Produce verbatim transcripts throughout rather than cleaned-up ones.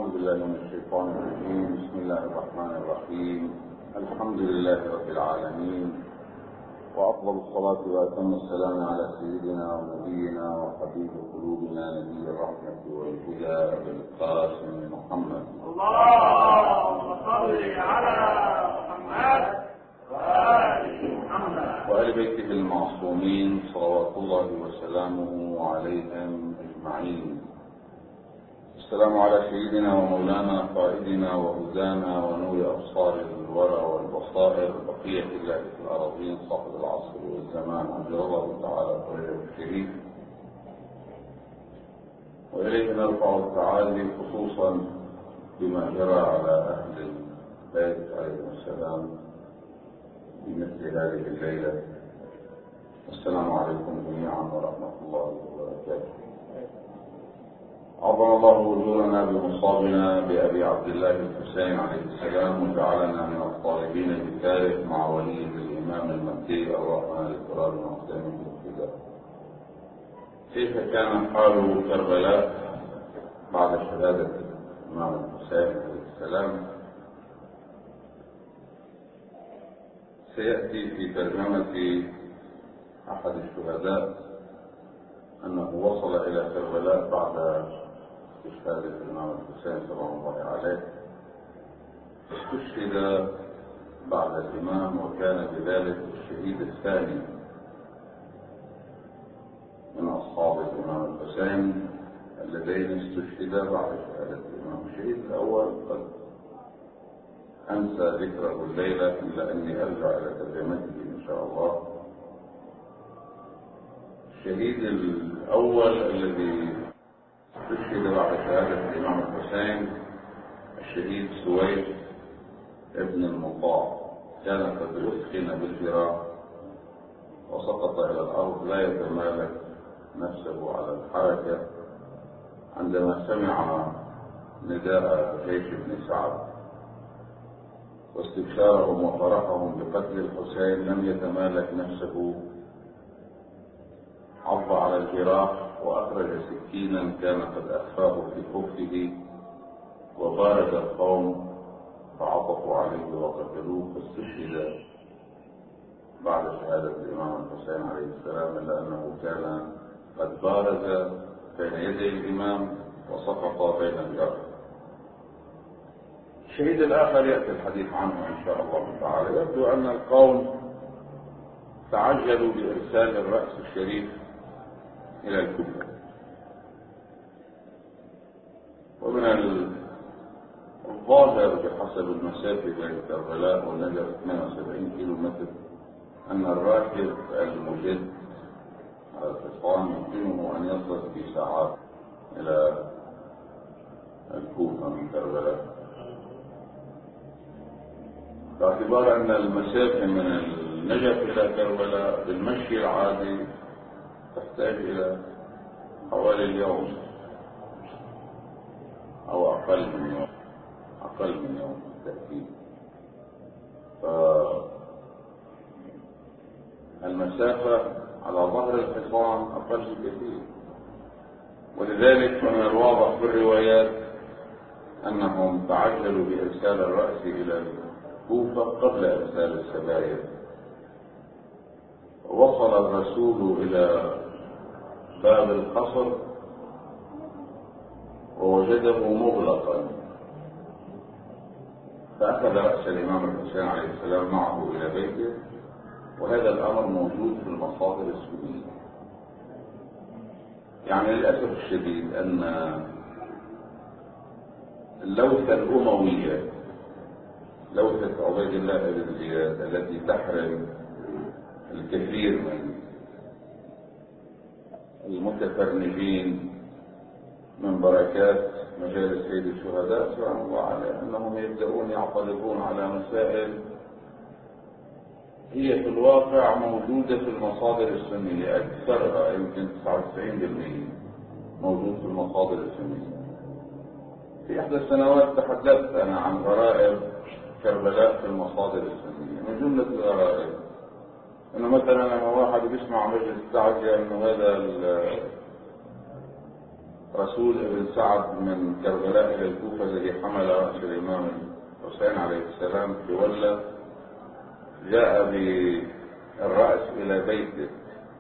أعوذ بالله من الشيطان الرجيم. بسم الله الرحمن الرحيم. الحمد لله رب العالمين، وأفضل الصلاة وأتم السلام على سيدنا ونبينا وحبيب قلوبنا نبي الرحمة والهدى أبي القاسم محمد. اللهم صل على محمد وآل محمد وآل بيته المعصومين صلوات الله وسلامه عليهم أجمعين. السلام على سيدنا ومولانا قائدنا وهدانا ونور أبصار الورى والبصائر بقية الله في الأراضين صاحب العصر والزمان عجل الله تعالى خيره الشريف. وإليه نرفع التعالي خصوصا بما جرى على أهل البيت عليهم السلام في مثل هذه الليلة. السلام عليكم جميعا ورحمة الله وبركاته. عظم الله وجودنا بمصابنا بأبي عبد الله الحسين عليه السلام، وجعلنا من الطالبين بذلك مع وليه الإمام المهدي الرحمن الكرام المقدم بالفداء. كيف كان حال كربلاء بعد شهادة الإمام الحسين عليه السلام؟ سيأتي في ترجمة أحد الشهداء أنه وصل إلى كربلاء بعد استشهاد الإمام الحسين سلام الله عليه. استشهد بعد الإمام، وكان بذلك الشهيد الثاني من أصحاب الإمام الحسين اللذين استشهدا بعد شهادة الإمام. الشهيد الأول قد أنسى ذكره الليلة إلا أني أرجع إلى ترجمته إن شاء الله. الشهيد الأول الذي استشهد بعد شهادة الإمام الحسين الشهيد سويد ابن المطاع، كان قد أثخن بالجراح وسقط إلى الأرض لا يتمالك نفسه على الحركة عندما سمع نداء جيش بن سعد واستبشارهم وفرحهم بقتل الحسين. لم يتمالك نفسه، عض على الجراح وأخرج سكينا كان قد أخفاه في كفه، وبارد القوم فعطفوا عليه وقتلوه، فاستشهد بعد شهادة الإمام الحسين عليه السلام، إلا أنه كان قد بارز بين يدي الإمام وسقط بين الجرح. الشهيد الآخر يأتي الحديث عنه إن شاء الله تعالى. يبدو أن القوم تعجلوا بإرسال الرأس الشريف إلى الكوفة، ومن الظاهر بحسب المسافة بين كربلاء والنجف اثنين وسبعين كيلو متر أن الراكب المجد على الحصان يمكنه أن يصل في ساعات إلى الكوفة من كربلاء، باعتبار أن المسافة من النجف إلى كربلاء بالمشي العادي تحتاج إلى حوالي اليوم أو أقل من يوم أقل من يوم بالتأكيد. فالمسافة على ظهر الحصان أقل بكثير، ولذلك من الواضح في الروايات أنهم تعجلوا بإرسال الرأس إلى الكوفة قبل إرسال السبايا. وصل الرسول إلى باب القصر ووجده مغلقا، فأخذ رأس الإمام الحسين عليه السلام معه إلى بيته، وهذا الأمر موجود في المصادر السنية. يعني للأسف الشديد أن اللوثة الأموية، لوثة عبيد الله بن زياد التي تحرم الكثير من المتفرنجين من بركات مجالس سيد الشهداء سبحان الله عليه، أنهم يبدأون يعترضون على مسائل هي في الواقع موجودة في المصادر السنية، أكثرها يمكن تسعة وتسعين بالمئة موجود في المصادر السنية. في إحدى السنوات تحدثت أنا عن غرائب كربلاء في المصادر السنية. من جملة الغرائب انه مثلا لما واحد بيسمع مجلس تعزية انه هذا رسول ابن سعد من كربلاء إلى الكوفة الذي حمل رأس الإمام الحسين عليه السلام في ولة، جاء بالرأس إلى بيته،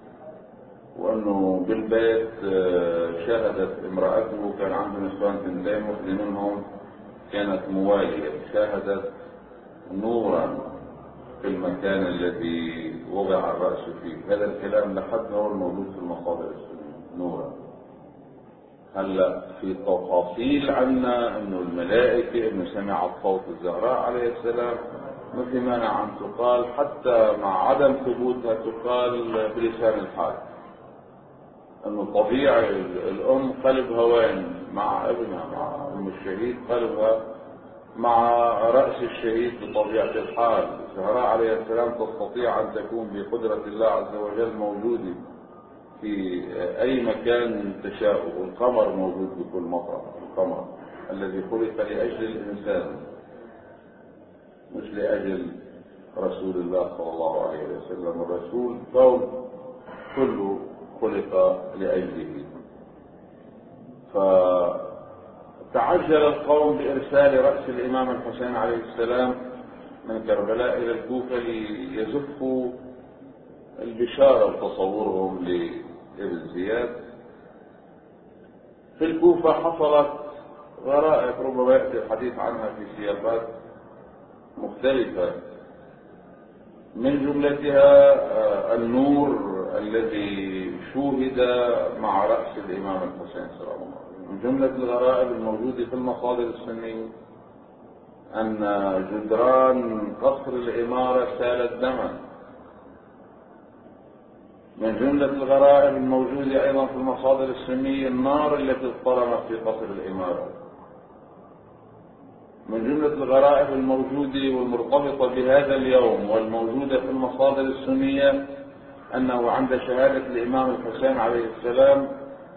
وأنه بالبيت شاهدت امرأته، كان عنده نسوان اثنتين، واحدة منهم كانت موالية، شاهدت نورا في المكان الذي وضع الرأس فيه. هذا الكلام لحد هو الموجود في المصادر السنية، نورا. هلا في تفاصيل عنا انه الملائكة انه سمعت صوت الزهراء عليه السلام، ما في مانع ان تقال حتى مع عدم ثبوتها، تقال بلسان الحال انه طبيعي الام قلبها وين مع ابنها، مع ام الشهيد قلبها مع رأس الشهيد بطبيعة الحال. الزهراء عليه السلام تستطيع ان تكون بقدرة الله عز وجل موجودة في اي مكان تشاء، والقمر موجود بكل مطرح، القمر الذي خلق لاجل الانسان مش لاجل رسول الله صلى الله عليه وسلم. الرسول كون كله خلق لاجله. فتعجل القوم بارسال راس الامام الحسين عليه السلام من كربلاء الى الكوفه ليزفوا البشاره وتصورهم لابن زياد. في الكوفه حصلت غرائب ربما ياتي الحديث عنها في سياقات مختلفه، من جملتها النور الذي شوهد مع راس الامام الحسين صلى الله عليه وسلم. من جمله الغرائب الموجوده في المصادر السنيه ان جدران قصر الاماره سالت دما. من جملة الغرائب الموجودة أيضا في المصادر السنية النار التي اضطرمت في قصر الإمارة. من جملة الغرائب الموجودة والمرتبطة بهذا اليوم والموجودة في المصادر السنية أنه عند شهادة الإمام الحسين عليه السلام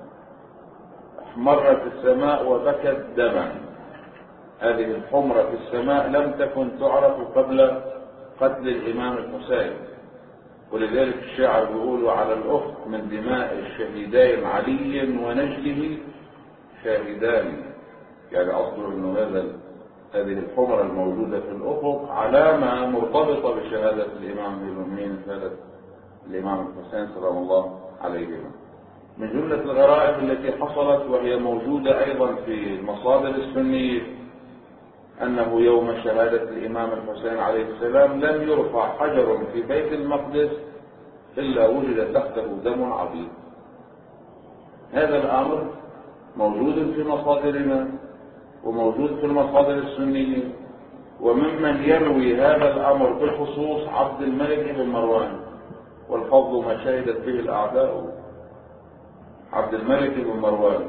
احمرت السماء وبكت دما. هذه الحمرة في السماء لم تكن تعرف قبل قتل الإمام الحسين، ولذلك الشاعر بيقول: على الأفق من دماء الشهيدين علي ونجله شاهدان. يعني أصدر أنه هذا هذه الحمرة الموجودة في الأفق علامة مرتبطة بشهادة الإمام المؤمنين شهادة الإمام الحسين سلام الله عليه. من جملة الغرائب التي حصلت وهي موجودة أيضا في المصادر السنية أنه يوم شهادة الإمام الحسين عليه السلام لم يرفع حجر في بيت المقدس إلا وجد تحته دم عظيم. هذا الأمر موجود في مصادرنا وموجود في المصادر السنية، وممن يروي هذا الأمر بالخصوص عبد الملك بن مروان، والفضل ما شهدت به الأعداء. عبد الملك بن مروان.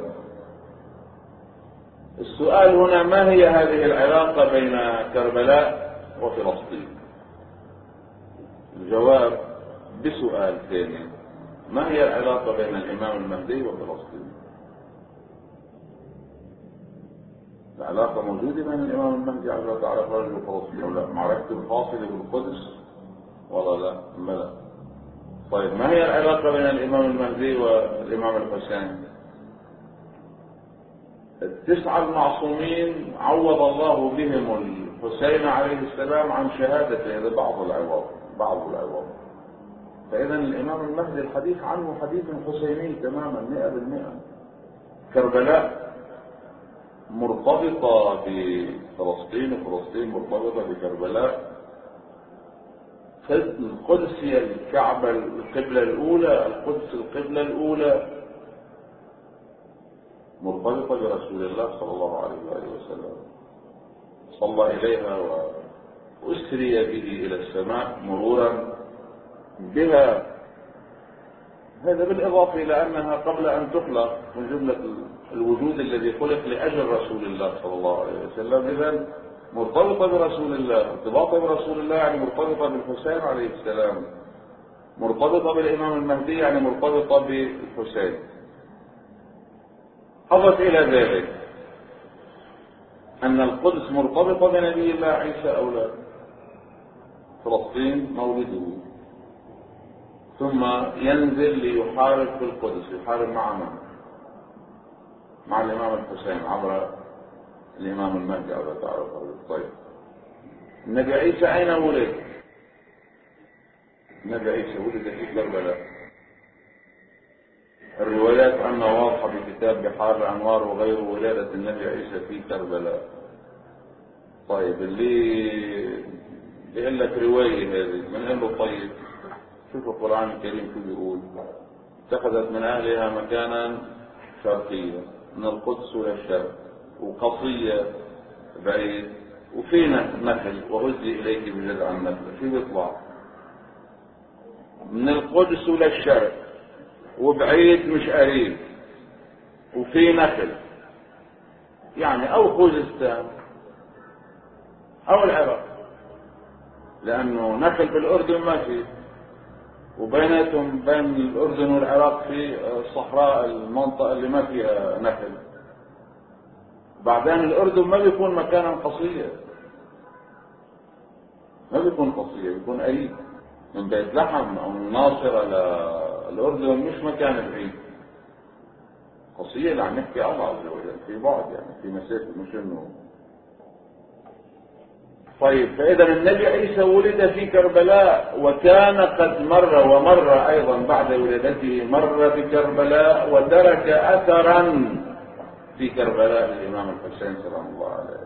السؤال هنا: ما هي هذه العلاقة بين كربلاء وفلسطين؟ الجواب بسؤال ثاني: ما هي العلاقة بين الإمام المهدي وفلسطين؟ العلاقة موجودة بين الإمام المهدي على تعرف رجل فلسطين ولا معركة الفاصلة بالقدس ولا لا؟ بلى. طيب ما هي العلاقة بين الإمام المهدي والإمام الحسين؟ التسعة المعصومين عوض الله بهم الحسين عليه السلام عن شهادته، هذا بعض العوض بعض العوض. فإذا الإمام المهدي الحديث عنه حديث حسيني تماما مئة بالمئة. كربلاء مرتبطة بفلسطين وفلسطين مرتبطة بكربلاء. القدس هي الكعبة القبلة الأولى، القدس القبلة الأولى مرتبطة برسول الله صلى الله عليه وآله وسلم، صلى إليها وأسري به إلى السماء مرورا بها. هذا بالإضافة إلى أنها قبل أن تخلق من جملة الوجود الذي خلق لأجل رسول الله صلى الله عليه وسلم. إذن مرتبطة برسول الله، ارتباطها برسول الله يعني مرتبطة بالحسين عليه السلام، مرتبطة بالإمام المهدي يعني مرتبطة بالحسين. أضف إلى ذلك أن القدس مرتبطة بنبي الله عيسى أو لا؟ فلسطين مولده، ثم ينزل ليحارب في القدس، يحارب مع من؟ مع الإمام الحسين عبر الإمام المهدي على تعرف. طيب النبي عيسى أين ولد؟ النبي عيسى ولد في كربلاء. الروايات عنه واضحة بكتاب بحار الأنوار وغيره، ولادة النبي عيسى في كربلاء. طيب اللي بيقول لك رواية هذه من قال له طيب شوف القرآن الكريم شو بيقول: اتخذت من أهلها مكانا شرقيا من القدس إلى الشرق وقصية بعيد وفي نخل وهزي إليك بجذع النخل. شو بيطلع؟ من القدس إلى الشرق وبعيد مش قريب وفي نخل، يعني أو خوزستان أو العراق، لأنه نخل بالأردن ما فيه، وبيناتهم بين الأردن والعراق في الصحراء المنطقة اللي ما فيها نخل. بعدين الأردن ما بيكون مكانا قصيا، ما بيكون قصيا، بيكون قريب من بيت لحم أو من ناصرة للأردن، مش مكان بعيد. قصيا اللي عم نحكي الله عز وجل في بعد، يعني في مسافة، مش إنه. طيب فإذا النبي عيسى ولد في كربلاء، وكان قد مر ومر أيضا بعد ولادته مر بكربلاء وترك أثرا في كربلاء للإمام الحسين سلام الله عليه.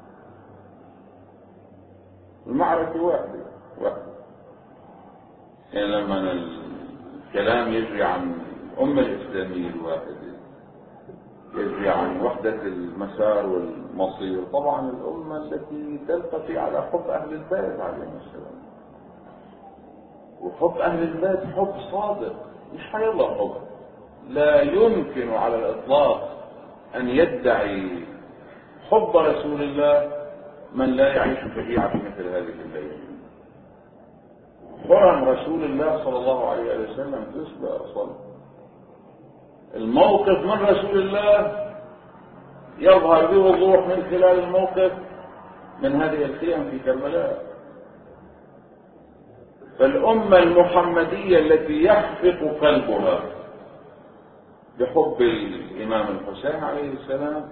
المعركة واحدة واحدة، يعني لما الكلام يجري عن الأمة الإسلامية الواحدة، يجري عن وحدة المسار والمصير، طبعا الأمة التي تلتقي على حب أهل البيت عليهم السلام. وحب أهل البيت حب صادق، مش حيالله حب. لا يمكن على الإطلاق أن يدعي حب رسول الله من لا يعيش شجيعة في مثل هذه الليلة. حرم رسول الله صلى الله عليه وسلم تسبق صلى الموقف من رسول الله يظهر بوضوح من خلال الموقف من هذه الخيام في كربلاء. فالأمة المحمدية التي يخفق قلبها بحب الإمام الحسين عليه السلام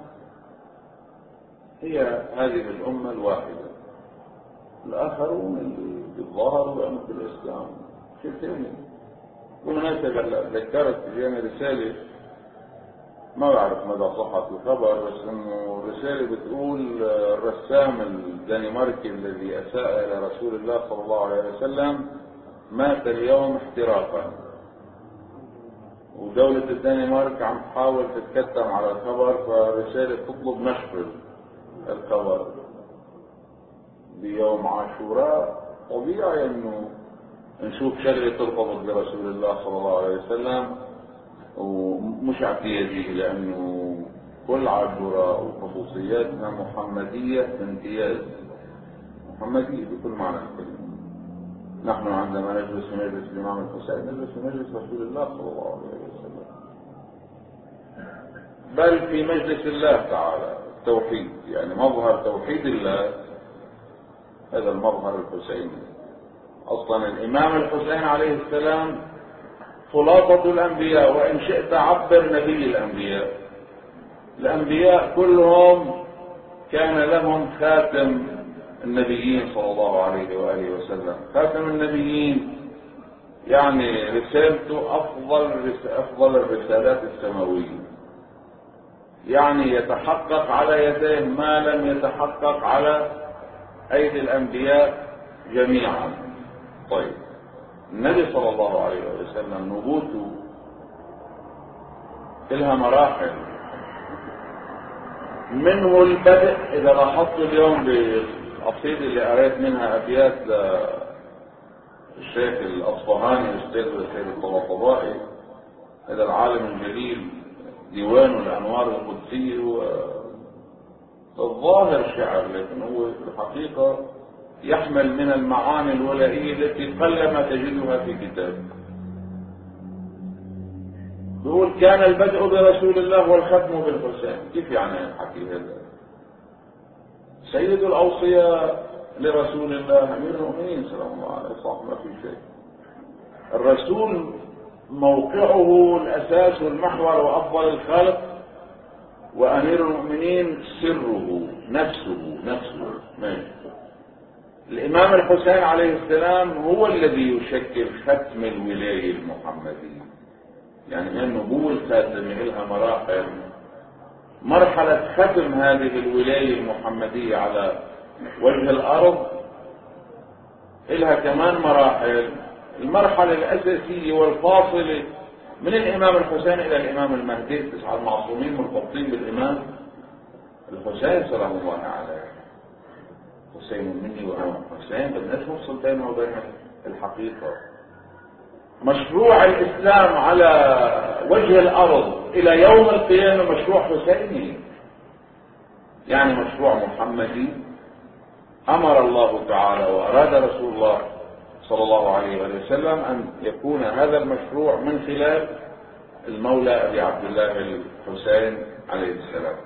هي هذه الأمة الواحدة. الآخرون اللي بالظاهر ويعمل بالإسلام شيء ثاني. بالمناسبة ذكرت جاني رسالة ما بعرف مدى صحة الخبر، بس انه رسالة بتقول الرسام الدنماركي الذي اساء الى رسول الله صلى الله عليه وسلم مات اليوم احتراقا، ودولة الدنمارك عم تحاول تتكتم على الخبر، فرسالة تطلب نشر الخبر بيوم عاشوراء. طبيعي انه نشوف شغلة ترتبط برسول الله صلى الله عليه وسلم ومش اعتيادي، لانه كل عاشوراء وخصوصياتنا محمدية بامتياز، محمدية بكل معنى الكلمة. نحن عندما نجلس في مجلس الإمام الحسين نجلس في مجلس رسول الله صلى الله عليه وسلم، بل في مجلس الله تعالى التوحيد، يعني مظهر توحيد الله، هذا المظهر الحسيني. اصلا الإمام الحسين عليه السلام خلاصة الأنبياء، وإن شئت عبر نبي الأنبياء. الأنبياء كلهم كان لهم خاتم النبيين صلى الله عليه وآله وسلم. خاتم النبيين يعني رسالته أفضل أفضل الرسالات السماوية، يعني يتحقق على يديه ما لم يتحقق على أيدي الأنبياء جميعا. طيب النبي صلى الله عليه وسلم نبوته لها مراحل، منه البدء. إذا لاحظت اليوم بالقصيدة اللي قريت منها أبيات الشيخ الأصفهاني الأستاذ الشيخ الطباطبائي، هذا العالم الجليل، ديوان الأنوار القدسية، الظاهر شعر لكن هو الحقيقة يحمل من المعاني الولائية التي قلما تجدها في كتاب. يقول كان البدء برسول الله والختم بالحسين. كيف يعني الحكي هذا؟ سيد الأوصياء لرسول الله أمير المؤمنين سلام الله عليه، صح ما في شيء. الرسول موقعه الأساس والمحور وأفضل الخلق وأمير المؤمنين سره نفسه نفسه ماشي. الإمام الحسين عليه السلام هو الذي يشكل ختم الولاية المحمدية. يعني هي النبوة الخاتمة لها مراحل. مرحلة ختم هذه الولاية المحمدية على وجه الأرض لها كمان مراحل. المرحلة الأساسية والفاصلة من الإمام الحسين إلى الإمام المهدي، تسعة المعصومين مرتبطين بالإمام الحسين سلام الله عليه. حسين مني وأنا حسين، بدناش نفصل بينه وبين الحقيقة. مشروع الإسلام على وجه الأرض إلى يوم القيامة مشروع حسيني، يعني مشروع محمدي أمر الله تعالى وأراد رسول الله صلى الله عليه وسلم أن يكون هذا المشروع من خلال المولى أبي عبد الله الحسين عليه السلام.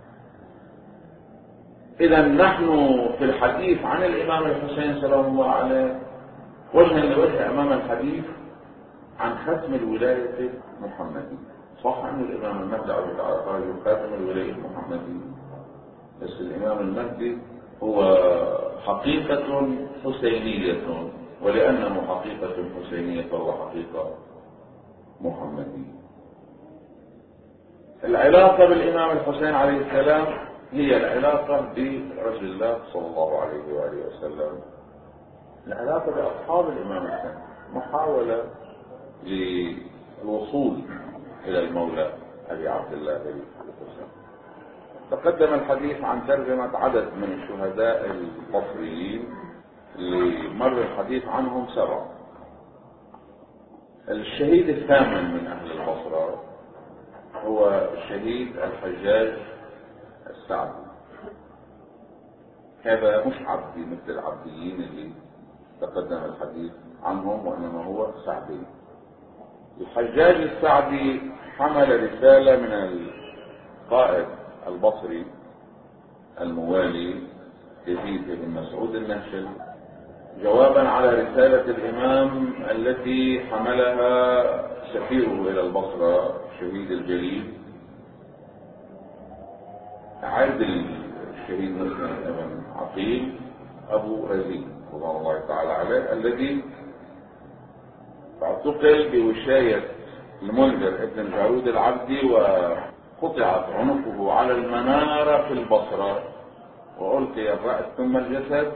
إذا نحن في الحديث عن الإمام الحسين سلام الله عليه وجها لوجه أمام الحديث عن ختم الولاية المحمدية. صح أن الإمام المهدي عليه الصلاة والسلام خاتم الولاية المحمدية، بس الإمام المهدي هو حقيقة حسينية، ولأنه حقيقة حسينية فهو حقيقة محمدية. العلاقة بالإمام الحسين عليه السلام هي العلاقة برسول الله صلى الله عليه وآله وسلم، العلاقة بأصحاب الإمام الحسين، محاولة للوصول إلى المولى أبي عبد الله الحسين. تقدم الحديث عن ترجمة عدد من الشهداء البصريين اللي مر الحديث عنهم سبعة. الشهيد الثامن من أهل البصرة هو الشهيد الحجاج السعدي. هذا مش عبدي مثل العبديين اللي تقدم الحديث عنهم، وإنما هو سعدي. الحجاج السعدي حمل رسالة من القائد البصري الموالي يزيد بن مسعود النهشل جوابا على رسالة الإمام التي حملها سفيره إلى البصرة الشهيد الجليل عادل الشهيد مسلم بن عقيل أبو رزين رضي الله تعالى عليه، الذي اعتقل بوشاية المنذر ابن الجارود العبدي وقطعت عنقه على المنارة في البصرة وألقي الرأس ثم الجسد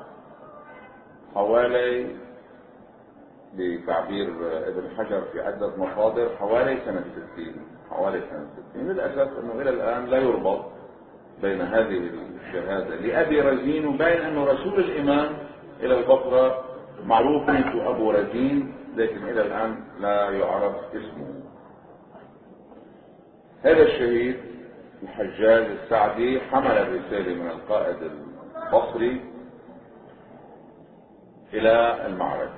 حوالي بتعبير ابن حجر في عدة مصادر حوالي سنة ستين حوالي سنة ستين. للأسف أنه إلى الآن لا يربط بين هذه الشهادة لأبي رزين وبين أنه رسول الإمام إلى البصرة معروف اسمه أبو رزين، لكن إلى الآن لا يعرف اسمه. هذا الشهيد الحجاج السعدي حمل الرسالة من القائد البصري إلى المعركة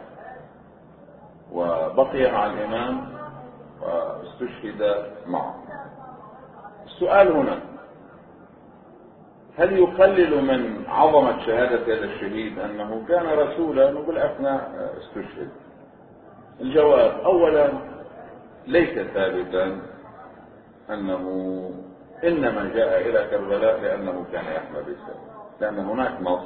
وبقي مع الإمام واستشهد معه. السؤال هنا: هل يقلل من عظمة شهادة هذا الشهيد أنه كان رسولا وبالأثناء استشهد؟ الجواب: أولا ليس ثابتا أنه إنما جاء إلى كربلاء لأنه كان يحمل رسالة، لأن هناك نص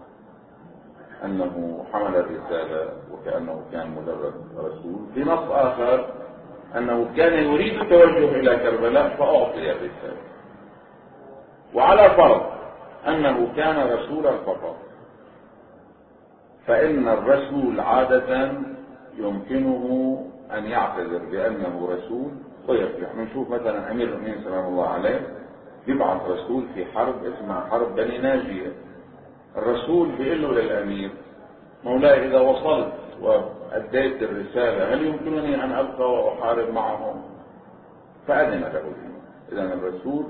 أنه حمل الرسالة وكأنه كان مجرد رسول. في نص آخر أنه كان يريد التوجه إلى كربلاء فأعطي الرسالة. وعلى فرض أنه كان رسولا فقط، فإن الرسول عادة يمكنه أن يعتذر بأنه رسول ويرجع. نشوف مثلا أمير المؤمنين سلام الله عليه يبعث رسول في حرب اسمها حرب بني ناجية. الرسول بيقول له للأمير: مولاي إذا وصلت وأديت الرسالة هل يمكنني أن أبقى وأحارب معهم؟ فأذن له. إذن الرسول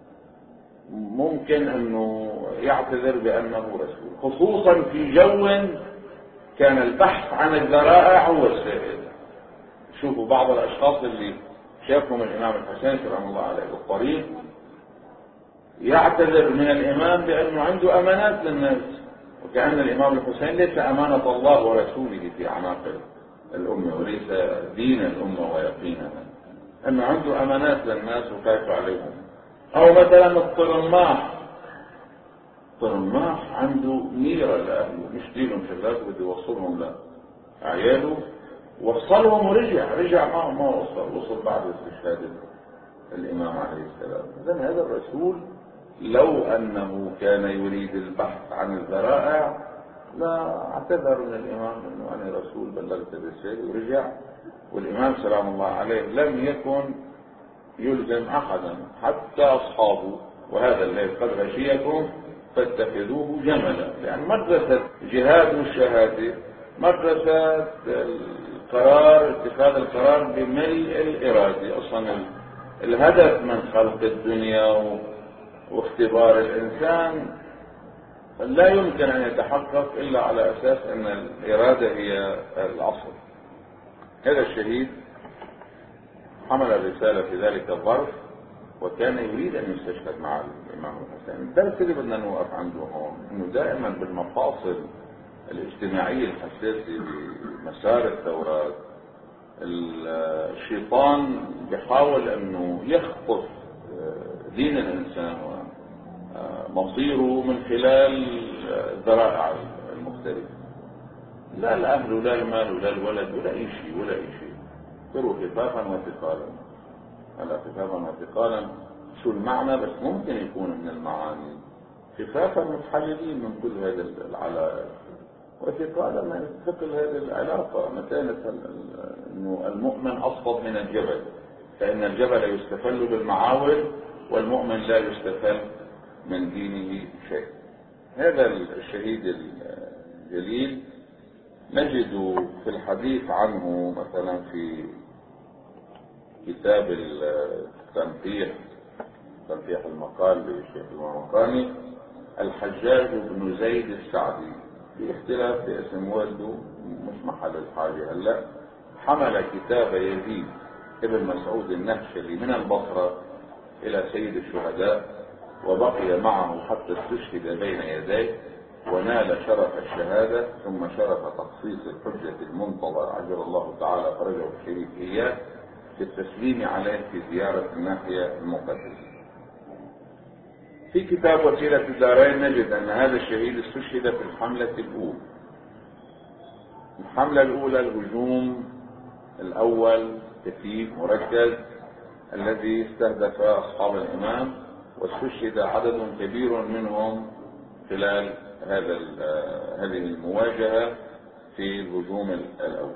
ممكن أنه يعتذر بأنه رسول، خصوصا في جو كان البحث عن الذرائع هو السائد. شوفوا بعض الأشخاص اللي شافهم الإمام الحسين سلام الله عليه بالطريق يعتذر من الإمام بأنه عنده أمانات للناس، وكأن الإمام الحسين ليس أمانة الله ورسوله في أعناق الأمة وليس دين الأمة ويقينها، أنه عنده أمانات للناس وخايف عليهم. أو مثلا الطرماح، الطرماح عنده ميرة لأهله، مش ديلهم شغال بده يوصلهم لعياله، وصلهم ورجع رجع ما ما وصل وصل بعد استشهاد الإمام عليه السلام. إذن هذا الرسول لو أنه كان يريد البحث عن الذرائع لا اعتذر من الإمام أنه أنا رسول بلغت الرسالة ورجع. والإمام سلام الله عليه لم يكن يلزم أحدا حتى أصحابه، وهذا الذي قد غشيكم فاتخذوه جملا، لأن مدرسة جهاد الشهادة مدرسة القرار، اتخاذ القرار بملء الإرادة. أصلا الهدف من خلق الدنيا واختبار الإنسان لا يمكن أن يتحقق إلا على أساس أن الإرادة هي الأصل. هذا الشهيد حمل الرسالة في ذلك الظرف وكان يريد أن يستشهد مع الإمام الحسين. الدرس اللي بدنا نوقف عنده هون أنه دائما بالمفاصل الاجتماعية الحساسة بمسار الثورات الشيطان بيحاول أنه يخطف دين الإنسان ومصيره من خلال الذرائع المختلفة، لا الأهل ولا المال ولا الولد ولا أي شيء ولا أي شيء. فروا خفافا وثقالا. هلا خفافا وثقالا شو المعنى؟ بس ممكن يكون من المعاني خفافا متحللين من كل هذه العلائق، وثقالا ما يستثقل هذه العلاقة متانة انه المؤمن اصفد من الجبل، فان الجبل يستفل بالمعاول والمؤمن لا يستفل من دينه شيء. هذا الشهيد الجليل نجد في الحديث عنه مثلا في كتاب التنقيح تنقيح المقال للشيخ المقاني الحجاج بن زيد السعدي، في اختلاف في اسم والده مش محل الحاجة هلا، حمل كتاب يزيد ابن مسعود النهشلي من البصرة الى سيد الشهداء وبقي معه حتى استشهد بين يديه ونال شرف الشهادة ثم شرف تخصيص الحجة المنتظر عجل الله تعالى فرجه الشريف إياه في التسليم عليه في زيارة الناحية المقدسة. في كتاب وسيلة الدارين نجد أن هذا الشهيد استشهد في الحملة الأولى. الحملة الأولى الهجوم الأول كثيف مركز الذي استهدف أصحاب الإمام، واستشهد عدد كبير منهم خلال هذا هذه المواجهة في الهجوم الأول.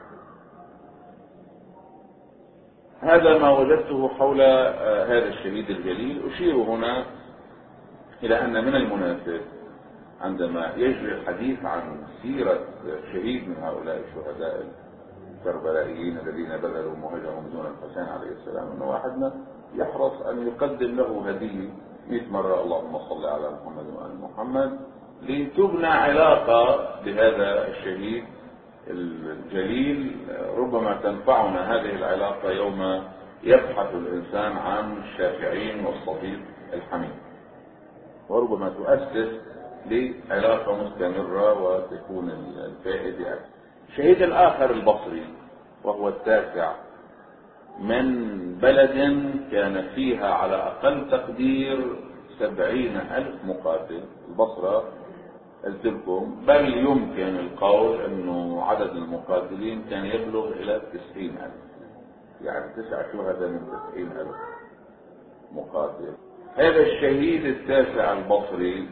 هذا ما وجدته حول هذا الشهيد الجليل. أشير هنا إلى أن من المناسب عندما يجري الحديث عن سيرة شهيد من هؤلاء الشهداء الكربلائيين الذين بذلوا مهجهم دون الحسين عليه السلام أن واحدنا يحرص أن يقدم له هدية مئة مرة اللهم صل على محمد وآل محمد، لتبنى علاقة بهذا الشهيد الجليل ربما تنفعنا هذه العلاقة يوم يبحث الإنسان عن الشافعين والصديق الحميد، وربما تؤسس لعلاقة مستمرة وتكون الفائدة أكثر. الشهيد الآخر البصري وهو التاسع من بلد كان فيها على أقل تقدير سبعين ألف مقاتل. البصرة قلت لكم بل يمكن القول أنه عدد المقاتلين كان يبلغ إلى تسعين ألف، يعني تسعة شهداء من تسعين ألف مقاتل. هذا الشهيد التاسع البصري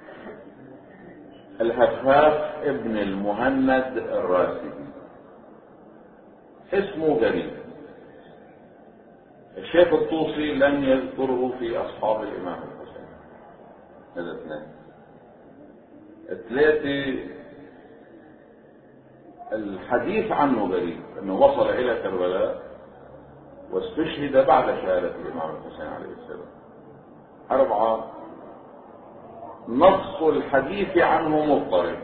الهفاف ابن المهند الراسبي، اسمه غريب. الشيخ الطوسي لم يذكره في أصحاب الإمام الحسين. هذا اثنين. ثلاثة الحديث عنه غريب أنه وصل إلى كربلاء واستشهد بعد شهادة الإمام الحسين عليه السلام. أربعة نص الحديث عنه مضطرب،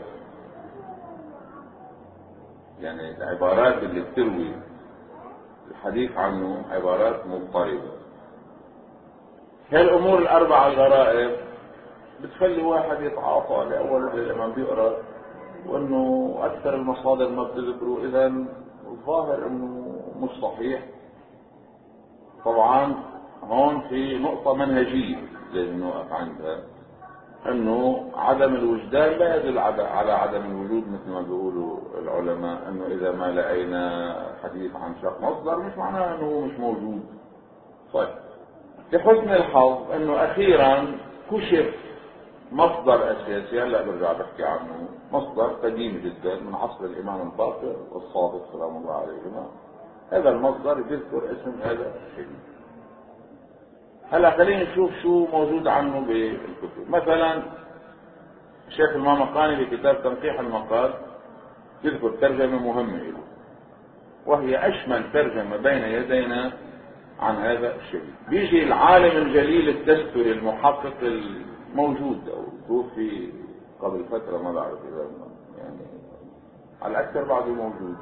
يعني العبارات اللي بتروي الحديث عنه عبارات مضطربة. هالأمور الأربعة الغرائب بتخلي واحد يتعاطى لأول الإمام بيقرأ وأنه أكثر المصادر ما بتذكره، إذا الظاهر أنه مش صحيح. طبعا هون في نقطة منهجية لازم نوقف عندها، انه عدم الوجدان لا يدل على عدم الوجود مثل ما بيقولوا العلماء، انه اذا ما لقينا حديث عن شق مصدر مش معناه انه هو مش موجود. طيب لحسن الحظ انه اخيرا كشف مصدر اساسي، هلا برجع بحكي عنه، مصدر قديم جدا من عصر الامام الباقر والصادق سلام الله عليهما. هذا المصدر بيذكر اسم هذا الشيء. هلا خلينا نشوف شو موجود عنه بالكتب. مثلا الشيخ المامقاني بكتاب تنقيح المقال يذكر ترجمة مهمة له، وهي أشمل ترجمة بين يدينا عن هذا الشيء. بيجي العالم الجليل الدستوري المحقق الموجود أو توفي قبل فترة، ما بعرف إذا يعني على الأكثر بعده موجود،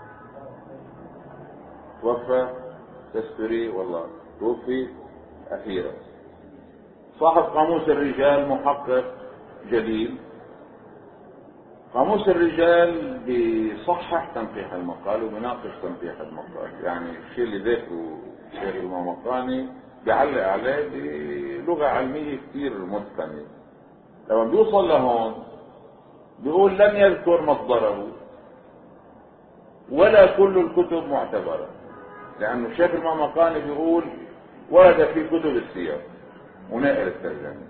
توفى دستوري والله توفي أخيرا، صاحب قاموس الرجال، محقق جليل. قاموس الرجال بيصحح تنقيح المقال وبيناقش تنقيح المقال، يعني الشيء اللي ذكره الشيخ المامقاني بيعلق عليه بلغة علمية كثير متقنة. لما بيوصل لهون بيقول لم يذكر مصدره ولا كل الكتب معتبرة، لأنه الشيخ المامقاني بيقول ورد في كتب السير ونقل الترجمة.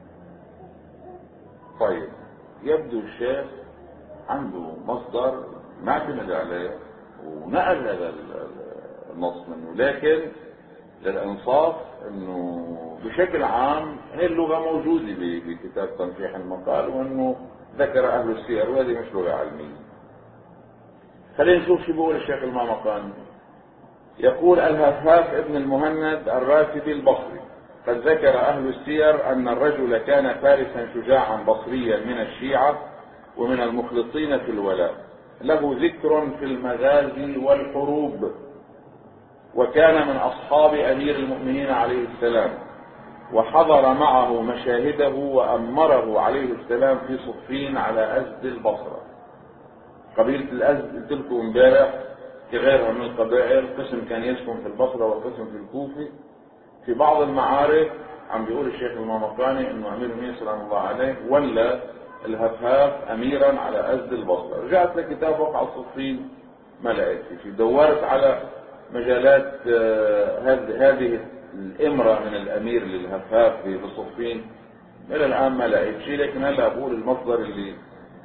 طيب يبدو الشيخ عنده مصدر معتمد عليه ونقل هذا النص منه، لكن للإنصاف انه بشكل عام هي اللغة موجودة بكتاب تنقيح المقال، وانه ذكر اهل السير، وهذه مش لغة علمية. خلينا نشوف شو بيقول الشيخ المامقاني. يقول الهفهاف ابن المهند الراتبي البصري قد ذكر اهل السير ان الرجل كان فارسا شجاعا بصريا من الشيعة ومن المخلصين في الولاء، له ذكر في المغازي والحروب، وكان من اصحاب امير المؤمنين عليه السلام، وحضر معه مشاهده وامره عليه السلام في صفين على ازد البصرة. قبيلة الازد قلت لكم امبارح كغيرها من القبائل، قسم كان يسكن في البصرة وقسم في الكوفة. في بعض المعارك عم بيقول الشيخ المامقاني انه امير المؤمنين سلام الله عليه ولا الهفهاف اميرا على ازد البصرة. رجعت لكتاب وقع الصفين ما لقيت فيه، دورت على مجالات هذه الامرة من الامير للهفهاف بصفين، الى الان ما لقيت شيء. لكن هلا بقول المصدر اللي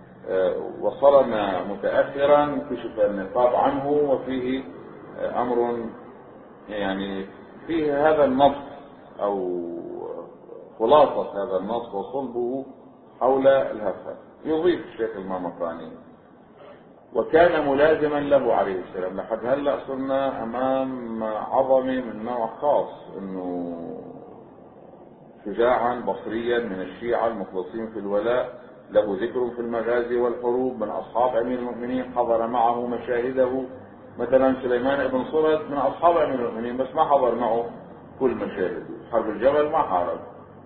وصلنا متاخرا كشف النقاب عنه، وفيه امر يعني فيه هذا النص او خلاصة هذا النص وصلبه حول الهفهاف. يضيف الشيخ المامقاني وكان ملازما له عليه السلام. لحد هلا صرنا امام عظمه من نوع خاص، انه شجاعا بصريا من الشيعة المخلصين في الولاء، له ذكر في المغازي والحروب، من اصحاب امير المؤمنين، حضر معه مشاهده. مثلا سليمان بن صرد من اصحاب امير المؤمنين بس ما حضر معه كل مشاهده، حرب الجبل ما حارب.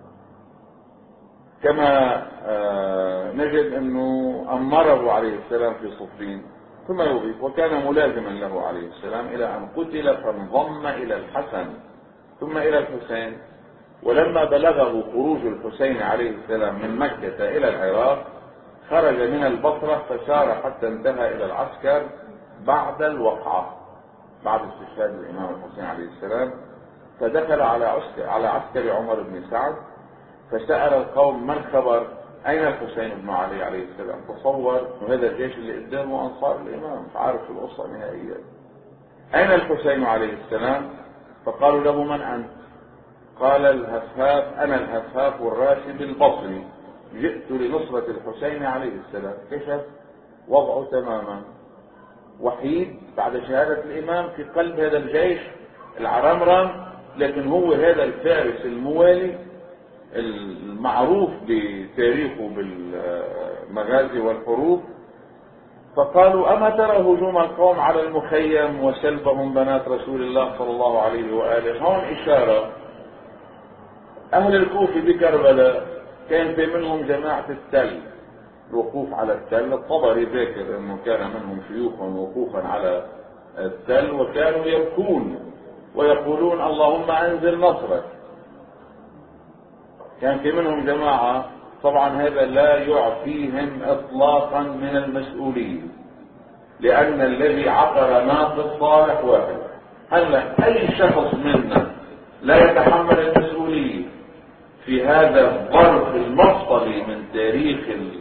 كما آه نجد انه امره عليه السلام في صفين. ثم يضيف وكان ملازما له عليه السلام الى ان قتل فانضم الى الحسن ثم الى الحسين. ولما بلغه خروج الحسين عليه السلام من مكة الى العراق خرج من البصرة فسار حتى انتهى الى العسكر بعد الوقعة، بعد استشهاد الامام الحسين عليه السلام. فدخل على عسكر, على عسكر عمر بن سعد فسأل القوم ما الخبر، أين الحسين بن علي عليه السلام؟ تصور هذا الجيش اللي قدامه أنصار الإمام، عارف القصة نهائيا. أين الحسين عليه السلام؟ فقالوا له من أنت؟ قال الهفهاف أنا الهفهاف الراشد البصري، جئت لنصرة الحسين عليه السلام. كشف وضعه تماما، وحيد بعد شهادة الإمام في قلب هذا الجيش العرمرم، لكن هو هذا الفارس الموالي المعروف بتاريخه بالمغازي والحروب. فقالوا أما ترى هجوم القوم على المخيم وسلبهم بنات رسول الله صلى الله عليه وآله. هون إشارة أهل الكوفة بكربلاء كان في منهم جماعة التل، الوقوف على التل. الطبري ذاكر أنه كان منهم شيوخ وقوفا على التل وكانوا يبكون ويقولون اللهم أنزل نصرك. كان في منهم جماعة طبعا هذا لا يعفيهم إطلاقا من المسؤولية، لأن الذي عقر ناقة صالح واحد. هلا أي شخص منا لا يتحمل المسؤولية في هذا الظرف المفصلي من تاريخ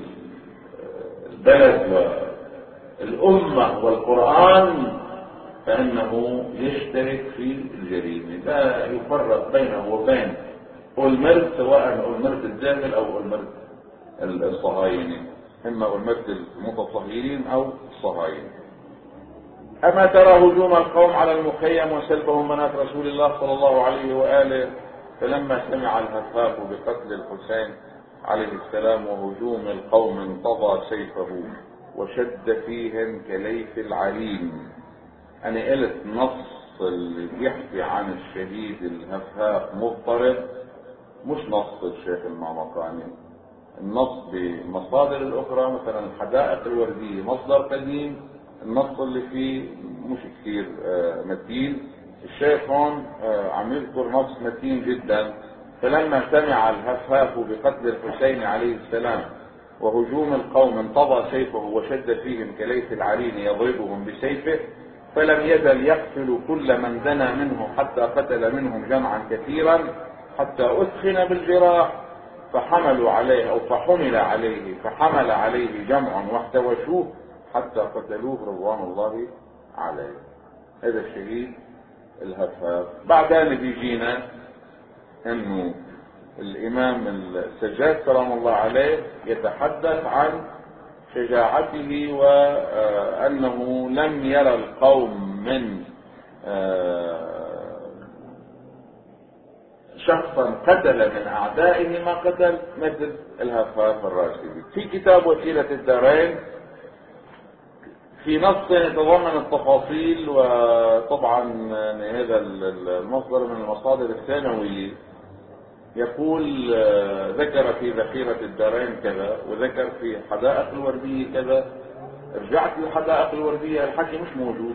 البلد والأمة والقرآن فإنه يشترك في الجريمة. لا يفرق بينه وبين أولمرت، سواء أولمرت الجاهل أو أولمرت الصهاينة، إما أولمرت المتصهيرين أو الصهاينة. أما ترى هجوم القوم على المخيم وسلبهم بنات رسول الله صلى الله عليه وآله، فلما سمع الهفاف بقتل الحسين عليه السلام وهجوم القوم انتضى سيفه وشد فيهم كليث العرين. أنا قلت نص اللي بيحكي عن الشهيد الهفاف مضطرب، مش نص الشيخ المعمقاني. النص بمصادر الأخرى مثلا الحدائق الوردية مصدر قديم، النص اللي فيه مش كثير متين. الشيخ هون عم يذكر نص متين جدا. فلما سمع الهفاف بقتل الحسين عليه السلام وهجوم القوم انتضى سيفه وشد فيهم كليث العرين يضربهم بسيفه، فلم يزل يقتل كل من دنا منه حتى قتل منهم جمعا كثيرا حتى أثخن بالجراح فحملوا عليه أو فحمل عليه فحمل عليه جمع واحتوشوه حتى قتلوه رضوان الله عليه. هذا الشهيد الهفاف. بعدين بيجينا انه الامام السجاد سلام الله عليه يتحدث عن شجاعته وانه لم يرى القوم من شخصا قتل من اعدائه ما قتل مثل الهفاف الراشدي. في كتاب وسيلة الدارين في نص يتضمن التفاصيل، وطبعا هذا المصدر من المصادر الثانوية، يقول ذكر في ذخيرة الدارين كذا وذكر في حدائق الوردية كذا. رجعت للحدائق الوردية الحكي مش موجود.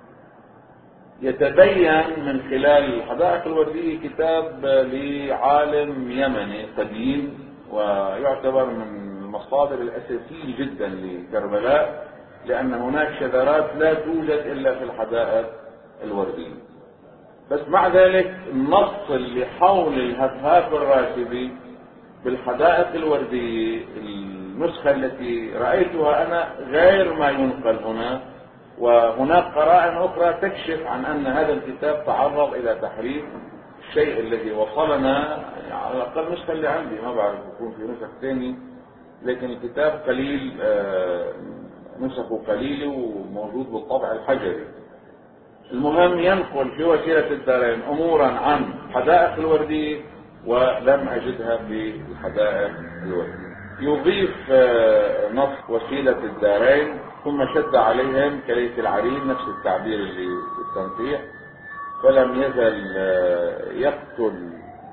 يتبين من خلال الحدائق الوردية كتاب لعالم يمني قديم ويعتبر من المصادر الأساسية جدا لكربلاء، لأن هناك شذرات لا توجد إلا في الحدائق الوردية. بس مع ذلك النص اللي حول الهفاف الراشدي بالحدائق الوردية النسخة التي رأيتها أنا غير ما ينقل هنا، وهناك قرائن أخرى تكشف عن أن هذا الكتاب تعرض إلى تحريف. الشيء الذي وصلنا يعني على الأقل النسخة اللي عندي، ما بعرف يكون في نسخ ثاني، لكن الكتاب قليل، نسخه قليلة وموجود بالطبع الحجري. المهم ينقل في وسيلة الدارين أمورا عن حدائق الوردية ولم أجدها في الحدائق الوردية. يضيف نص وسيلة الدارين ثم شد عليهم كليث العرين، نفس التعبير اللي بالتنطيح، فلم يزل يقتل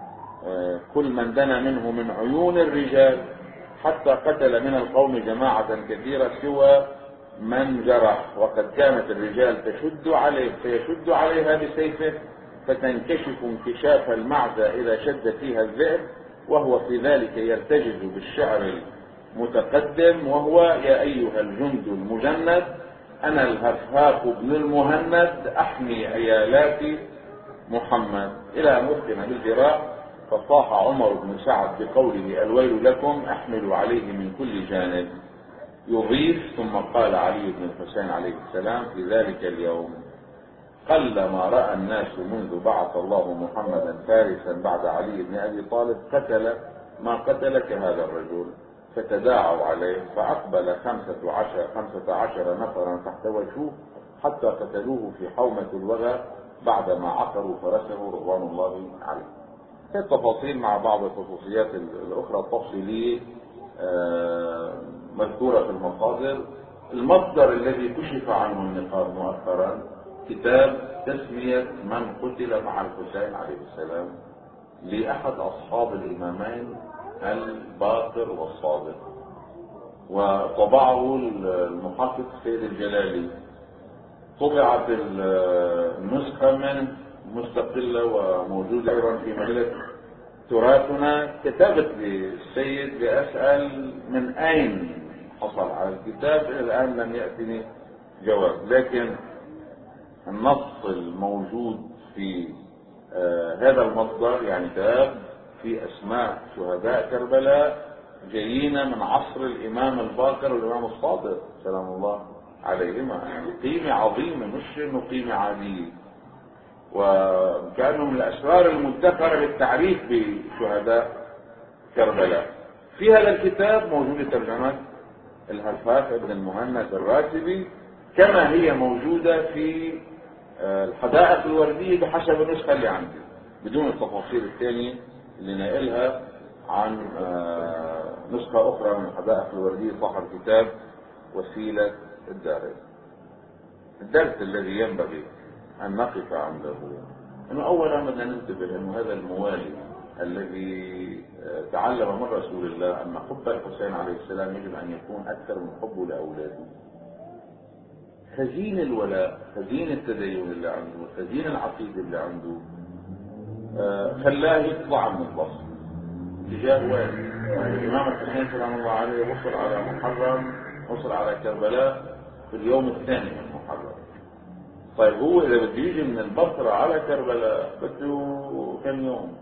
كل من دنا منه من عيون الرجال حتى قتل من القوم جماعة كثيرة سوى من جرح. وقد كانت الرجال تشد عليه فيشد عليها بسيفه فتنكشف انكشاف المعزة إذا شد فيها الذئب، وهو في ذلك يرتجز بالشعر المتقدم وهو يا أيها الجند المجند أنا الهفهاف بن المهند أحمي أيالات محمد، إلى أن أثخن بالجراح فصاح عمر بن سعد بقوله الويل لكم احملوا عليه من كل جانب. يضيف ثم قال علي بن الحسين عليه السلام في ذلك اليوم قل ما رأى الناس منذ بعث الله محمدا فارسا بعد علي بن أبي طالب قتل ما قتل كهذا الرجل، فتداعوا عليه فأقبل خمسة عشر, خمسة عشر نفرا فاحتوشوه حتى قتلوه في حومة الوغى بعدما عقروا فرسه رضوان الله عليه. التفاصيل مع بعض الخصوصيات الأخرى التفصيلية مذكورة في المصادر. المصدر الذي كشف عنه النقاب مؤخرا كتاب تسمية من قتل مع الحسين عليه السلام لأحد أصحاب الإمامين الباقر والصادق، وطبعه المحقق سيد الجلالي. طبعت النسخة من مستقلة وموجودة أيضا في مجلة تراثنا. كتبت للسيد لأسأل من أين حصل على الكتاب، إلى الآن لم يأتني جواب، لكن النص الموجود في آه هذا المصدر يعني كتاب في أسماء شهداء كربلاء جايين من عصر الإمام الباقر والإمام الصادق سلام الله عليهما، يعني قيمة عظيمة، مش إنه قيمة عادية، وكانوا من الأسرار المدخرة للتعريف بشهداء كربلاء. في هذا الكتاب موجودة ترجمة الهفاف ابن المهند الراتبي كما هي موجودة في الحدائق الوردية بحسب النسخة اللي عندي، بدون التفاصيل الثانية اللي ناقلها عن نسخة أخرى من الحدائق الوردية صاحب كتاب وسيلة الدارين. الدرس الذي ينبغي أن نقف عنده أنه أولا بدنا ننتبه أنه هذا الموالي الذي تعلم من رسول الله أن حب الحسين عليه السلام يجب أن يكون أكثر من حبه لأولاده. خزين الولاء، خزين التدين اللي عنده، خزين العقيدة اللي عنده خلاه يطلع من البصر تجاه وين؟ الإمام الحسين سلام الله عليه وصل على محرم، وصل على كربلاء في اليوم الثاني من محرم. طيب هو إذا بده يجي من البصرة على كربلاء بده كم يوم؟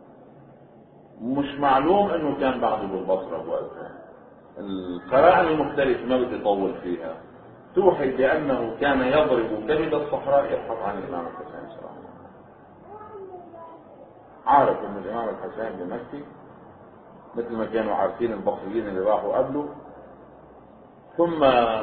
مش معلوم انه كان بعده بالبصرة بوقتها. القرائن المختلفة ما بدي اطول فيها توحي بانه كان يضرب كبد الصحراء يبحث عن الامام الحسين سلام الله عليه. عارف ان الامام الحسين بمكة مثل ما كانوا عارفين البصريين اللي راحوا قبله، ثم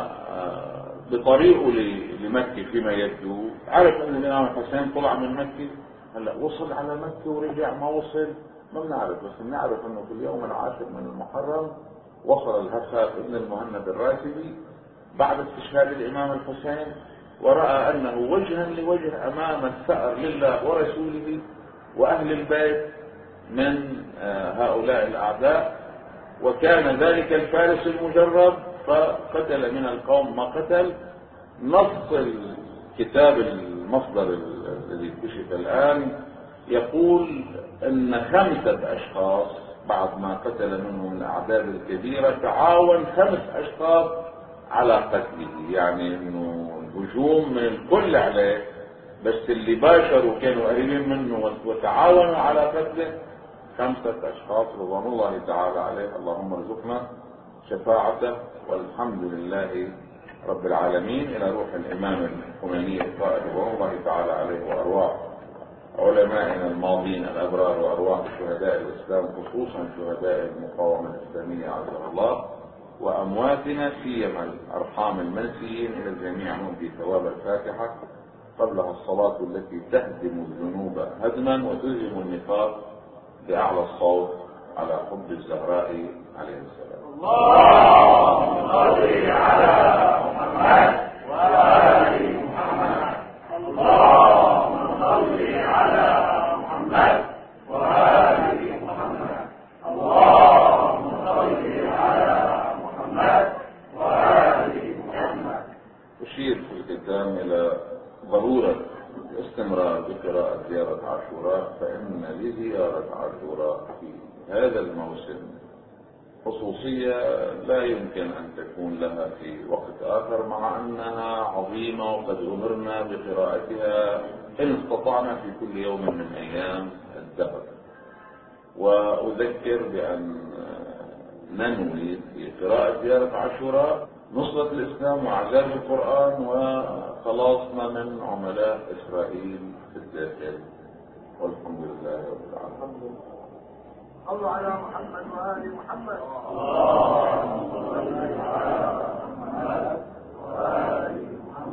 بطريقه لمكة فيما يبدو عرف ان الامام الحسين طلع من مكة. هلا وصل على مكة ورجع ما وصل ما بنعرف، بس بنعرف انه في اليوم العاشر من المحرم وصل الهفاف ابن المهند الراتبي بعد استشهاد الامام الحسين، ورأى انه وجها لوجه امام الثأر لله ورسوله واهل البيت من هؤلاء الاعداء، وكان ذلك الفارس المجرب فقتل من القوم ما قتل. نص الكتاب المصدر الذي كشف الآن يقول ان خمسة اشخاص بعد ما قتل منهم الاعداد الكبيرة تعاون خمس اشخاص على قتله، يعني انه الهجوم من الكل عليه، بس اللي باشروا كانوا قريبين منه وتعاونوا على قتله خمسة اشخاص رضوان الله تعالى عليه. اللهم ارزقنا شفاعته والحمد لله رب العالمين. الى روح الامام الخميني القائد رضوان الله تعالى عليه وارواح علمائنا الماضين الابرار وارواح شهداء الاسلام خصوصا شهداء المقاومه الاسلاميه عز الله، وامواتنا سيما الارحام المنسيين. الى الجميع نهدي ثواب الفاتحه قبلها الصلاه التي تهدم الذنوب هدما وتلزم النفاق باعلى الصوت على حب الزهراء عليه السلام. اللهم صل على محمد وآل محمد. اللهم صل على محمد وآل محمد. اللهم صل على محمد وآل محمد. أشير في الختام إلى ضرورة الاستمرار بقراءة زيارة عاشوراء، فإن لزيارة عاشوراء في هذا الموسم خصوصية لا يمكن أن تكون لها في وقت آخر، مع أنها عظيمة وقد أمرنا بقراءتها إن استطعنا في كل يوم من أيام الدهر. وأذكر بأن ننوي في قراءة زيارة عاشوراء نصرة الإسلام وإعجاز القرآن وخلاصنا من عملاء إسرائيل في الداخل، والحمد لله رب العالمين. الله على محمد وآل محمد.